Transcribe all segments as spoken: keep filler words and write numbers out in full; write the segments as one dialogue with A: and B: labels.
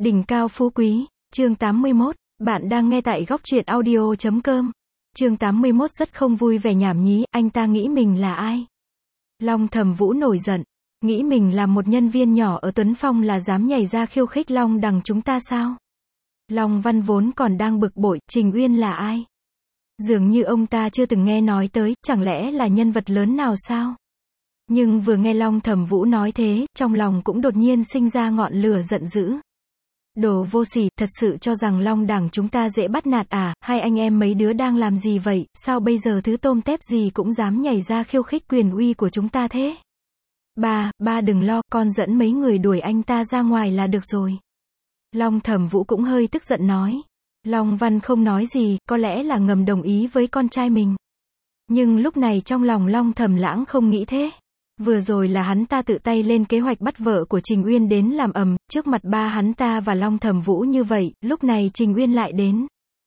A: Đỉnh cao phú quý, chương tám mươi mốt, bạn đang nghe tại góc truyện audio chấm com. Chương tám mươi mốt rất không vui vẻ nhảm nhí, anh ta nghĩ mình là ai? Long Thẩm Vũ nổi giận, nghĩ mình là một nhân viên nhỏ ở Tuấn Phong là dám nhảy ra khiêu khích Long Đằng chúng ta sao? Long Văn vốn còn đang bực bội, Trình Uyên là ai? Dường như ông ta chưa từng nghe nói tới, chẳng lẽ là nhân vật lớn nào sao? Nhưng vừa nghe Long Thẩm Vũ nói thế, trong lòng cũng đột nhiên sinh ra ngọn lửa giận dữ. Đồ vô sỉ, thật sự cho rằng Long Đằng chúng ta dễ bắt nạt à, hai anh em mấy đứa đang làm gì vậy, sao bây giờ thứ tôm tép gì cũng dám nhảy ra khiêu khích quyền uy của chúng ta thế? Ba, ba đừng lo, con dẫn mấy người đuổi anh ta ra ngoài là được rồi. Long Thẩm Vũ cũng hơi tức giận nói. Long Văn không nói gì, có lẽ là ngầm đồng ý với con trai mình. Nhưng lúc này trong lòng Long Thẩm Lãng không nghĩ thế. Vừa rồi là hắn ta tự tay lên kế hoạch bắt vợ của Trình Uyên đến làm ầm, trước mặt ba hắn ta và Long Thẩm Vũ như vậy, lúc này Trình Uyên lại đến.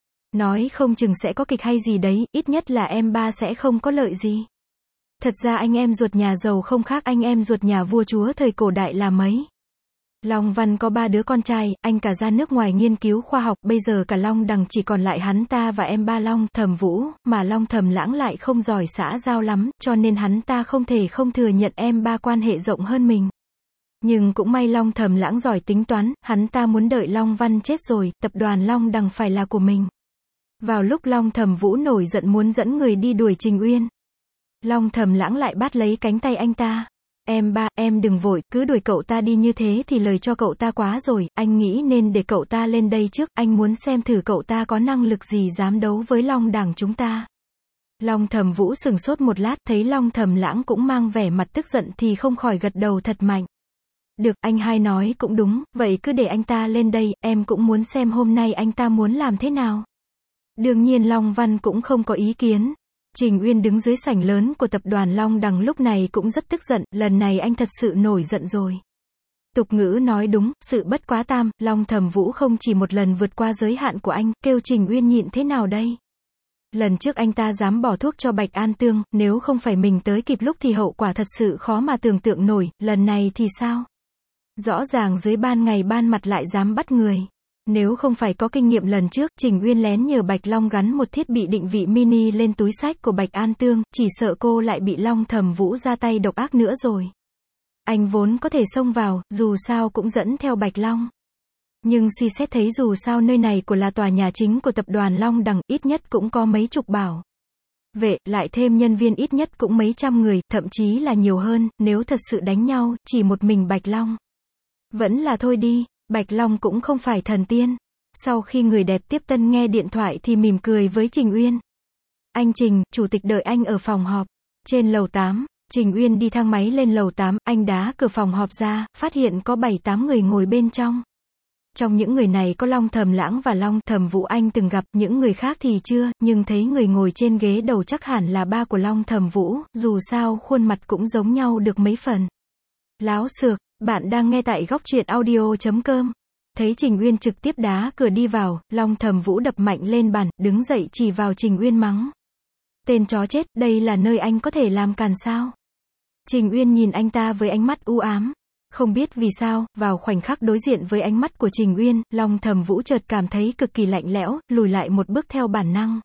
A: Nói không chừng sẽ có kịch hay gì đấy, ít nhất là em ba sẽ không có lợi gì. Thật ra anh em ruột nhà giàu không khác anh em ruột nhà vua chúa thời cổ đại là mấy. Long Văn có ba đứa con trai, anh cả ra nước ngoài nghiên cứu khoa học, bây giờ cả Long Đằng chỉ còn lại hắn ta và em ba Long Thẩm Vũ, mà Long Thẩm Lãng lại không giỏi xã giao lắm, cho nên hắn ta không thể không thừa nhận em ba quan hệ rộng hơn mình. Nhưng cũng may Long Thẩm Lãng giỏi tính toán, hắn ta muốn đợi Long Văn chết rồi, tập đoàn Long Đằng phải là của mình. Vào lúc Long Thẩm Vũ nổi giận muốn dẫn người đi đuổi Trình Uyên, Long Thẩm Lãng lại bắt lấy cánh tay anh ta. Em ba, em đừng vội, cứ đuổi cậu ta đi như thế thì lời cho cậu ta quá rồi, anh nghĩ nên để cậu ta lên đây trước, anh muốn xem thử cậu ta có năng lực gì dám đấu với Long Đằng chúng ta. Long Thẩm Vũ sừng sốt một lát, thấy Long Thẩm Lãng cũng mang vẻ mặt tức giận thì không khỏi gật đầu thật mạnh. Được, anh hai nói cũng đúng, vậy cứ để anh ta lên đây, em cũng muốn xem hôm nay anh ta muốn làm thế nào. Đương nhiên Long Văn cũng không có ý kiến. Trình Uyên đứng dưới sảnh lớn của tập đoàn Long Đằng lúc này cũng rất tức giận, lần này anh thật sự nổi giận rồi. Tục ngữ nói đúng, sự bất quá tam, Long Thẩm Vũ không chỉ một lần vượt qua giới hạn của anh, kêu Trình Uyên nhịn thế nào đây? Lần trước anh ta dám bỏ thuốc cho Bạch An Tương, nếu không phải mình tới kịp lúc thì hậu quả thật sự khó mà tưởng tượng nổi, lần này thì sao? Rõ ràng dưới ban ngày ban mặt lại dám bắt người. Nếu không phải có kinh nghiệm lần trước, Trình Uyên lén nhờ Bạch Long gắn một thiết bị định vị mini lên túi xách của Bạch An Tương, chỉ sợ cô lại bị Long Thẩm Vũ ra tay độc ác nữa rồi. Anh vốn có thể xông vào, dù sao cũng dẫn theo Bạch Long. Nhưng suy xét thấy dù sao nơi này của là tòa nhà chính của tập đoàn Long Đằng, ít nhất cũng có mấy chục bảo vệ, lại thêm nhân viên ít nhất cũng mấy trăm người, thậm chí là nhiều hơn, nếu thật sự đánh nhau, chỉ một mình Bạch Long. Vẫn là thôi đi. Bạch Long cũng không phải thần tiên. Sau khi người đẹp tiếp tân nghe điện thoại thì mỉm cười với Trình Uyên. Anh Trình, chủ tịch đợi anh ở phòng họp. Trên lầu tám, Trình Uyên đi thang máy lên lầu tám, anh đá cửa phòng họp ra, phát hiện có bảy tám người ngồi bên trong. Trong những người này có Long Thẩm Lãng và Long Thẩm Vũ anh từng gặp, những người khác thì chưa, nhưng thấy người ngồi trên ghế đầu chắc hẳn là ba của Long Thẩm Vũ, dù sao khuôn mặt cũng giống nhau được mấy phần. Láo xược. Bạn đang nghe tại góc truyện audio chấm com. Thấy Trình Uyên trực tiếp đá cửa đi vào, Long Thẩm Vũ đập mạnh lên bàn, đứng dậy chỉ vào Trình Uyên mắng. Tên chó chết, đây là nơi anh có thể làm càn sao? Trình Uyên nhìn anh ta với ánh mắt u ám. Không biết vì sao, vào khoảnh khắc đối diện với ánh mắt của Trình Uyên, Long Thẩm Vũ chợt cảm thấy cực kỳ lạnh lẽo, lùi lại một bước theo bản năng.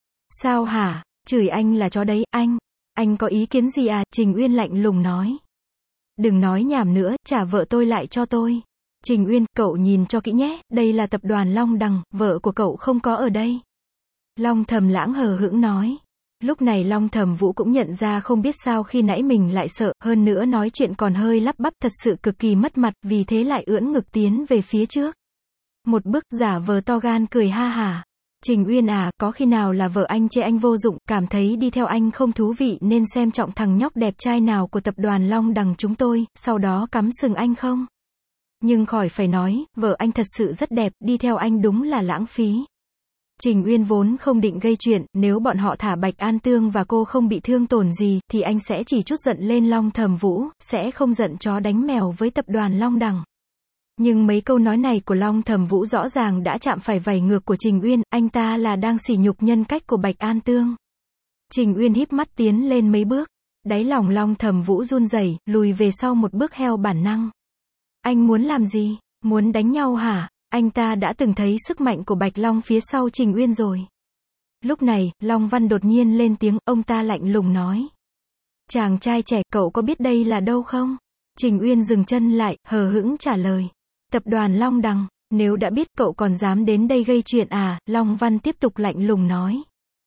A: Sao hả? Chửi anh là chó đấy, anh. Anh có ý kiến gì à? Trình Uyên lạnh lùng nói. Đừng nói nhảm nữa, trả vợ tôi lại cho tôi. Trình Uyên, cậu nhìn cho kỹ nhé, đây là tập đoàn Long Đằng, vợ của cậu không có ở đây. Long Thẩm Lãng hờ hững nói. Lúc này Long Thẩm Vũ cũng nhận ra không biết sao khi nãy mình lại sợ, hơn nữa nói chuyện còn hơi lắp bắp thật sự cực kỳ mất mặt, vì thế lại ưỡn ngực tiến về phía trước. Một bước giả vờ to gan cười ha hả. Trình Uyên à, có khi nào là vợ anh chê anh vô dụng, cảm thấy đi theo anh không thú vị nên xem trọng thằng nhóc đẹp trai nào của tập đoàn Long Đằng chúng tôi, sau đó cắm sừng anh không? Nhưng khỏi phải nói, vợ anh thật sự rất đẹp, đi theo anh đúng là lãng phí. Trình Uyên vốn không định gây chuyện, nếu bọn họ thả Bạch An Tương và cô không bị thương tổn gì, thì anh sẽ chỉ chút giận lên Long Thẩm Vũ, sẽ không giận chó đánh mèo với tập đoàn Long Đằng. Nhưng mấy câu nói này của Long Thẩm Vũ rõ ràng đã chạm phải vảy ngược của Trình Uyên, anh ta là đang sỉ nhục nhân cách của Bạch An Tương. Trình Uyên híp mắt tiến lên mấy bước, đáy lòng Long Thẩm Vũ run rẩy, lùi về sau một bước theo bản năng. Anh muốn làm gì? Muốn đánh nhau hả? Anh ta đã từng thấy sức mạnh của Bạch Long phía sau Trình Uyên rồi. Lúc này, Long Văn đột nhiên lên tiếng, ông ta lạnh lùng nói. Chàng trai trẻ, cậu có biết đây là đâu không? Trình Uyên dừng chân lại, hờ hững trả lời. Tập đoàn Long Đằng, nếu đã biết cậu còn dám đến đây gây chuyện à? Long Văn tiếp tục lạnh lùng nói.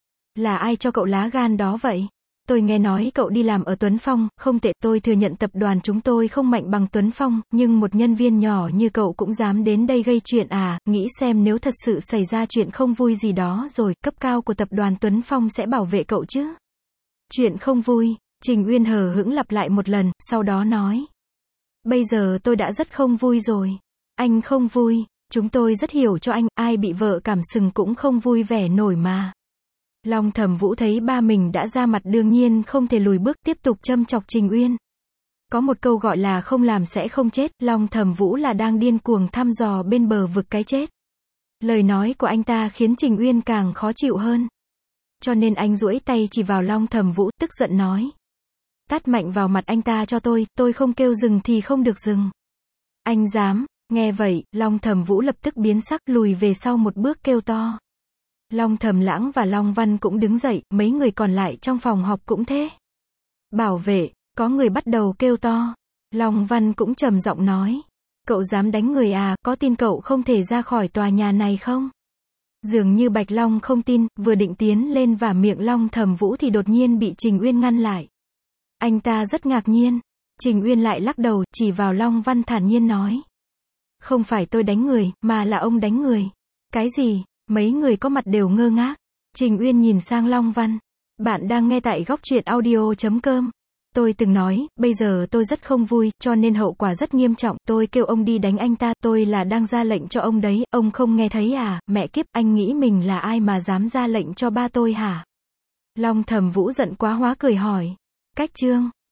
A: Là ai cho cậu lá gan đó vậy? Tôi nghe nói cậu đi làm ở Tuấn Phong, không tệ, tôi thừa nhận tập đoàn chúng tôi không mạnh bằng Tuấn Phong, nhưng một nhân viên nhỏ như cậu cũng dám đến đây gây chuyện à? Nghĩ xem nếu thật sự xảy ra chuyện không vui gì đó rồi, cấp cao của tập đoàn Tuấn Phong sẽ bảo vệ cậu chứ? Chuyện không vui, Trình Uyên hờ hững lặp lại một lần, sau đó nói. Bây giờ tôi đã rất không vui rồi. Anh không vui, chúng tôi rất hiểu cho anh, ai bị vợ cảm sừng cũng không vui vẻ nổi mà. Long Thẩm Vũ thấy ba mình đã ra mặt đương nhiên không thể lùi bước, tiếp tục châm chọc Trình Uyên. Có một câu gọi là không làm sẽ không chết, Long Thẩm Vũ là đang điên cuồng thăm dò bên bờ vực cái chết. Lời nói của anh ta khiến Trình Uyên càng khó chịu hơn. Cho nên anh duỗi tay chỉ vào Long Thẩm Vũ, tức giận nói. Tát mạnh vào mặt anh ta cho tôi, tôi không kêu dừng thì không được dừng. Anh dám, nghe vậy, Long Thẩm Vũ lập tức biến sắc, lùi về sau một bước kêu to. Long Thẩm Lãng và Long Văn cũng đứng dậy, mấy người còn lại trong phòng họp cũng thế. Bảo vệ, có người bắt đầu kêu to. Long Văn cũng trầm giọng nói. Cậu dám đánh người à, có tin cậu không thể ra khỏi tòa nhà này không? Dường như Bạch Long không tin, vừa định tiến lên vả miệng Long Thẩm Vũ thì đột nhiên bị Trình Uyên ngăn lại. Anh ta rất ngạc nhiên. Trình Uyên lại lắc đầu, chỉ vào Long Văn thản nhiên nói. Không phải tôi đánh người, mà là ông đánh người. Cái gì? Mấy người có mặt đều ngơ ngác. Trình Uyên nhìn sang Long Văn. Bạn đang nghe tại góc truyện audio chấm com. Tôi từng nói, bây giờ tôi rất không vui, cho nên hậu quả rất nghiêm trọng. Tôi kêu ông đi đánh anh ta, tôi là đang ra lệnh cho ông đấy, ông không nghe thấy à? Mẹ kiếp, anh nghĩ mình là ai mà dám ra lệnh cho ba tôi hả? Long Thẩm Vũ giận quá hóa cười hỏi. Cách trương,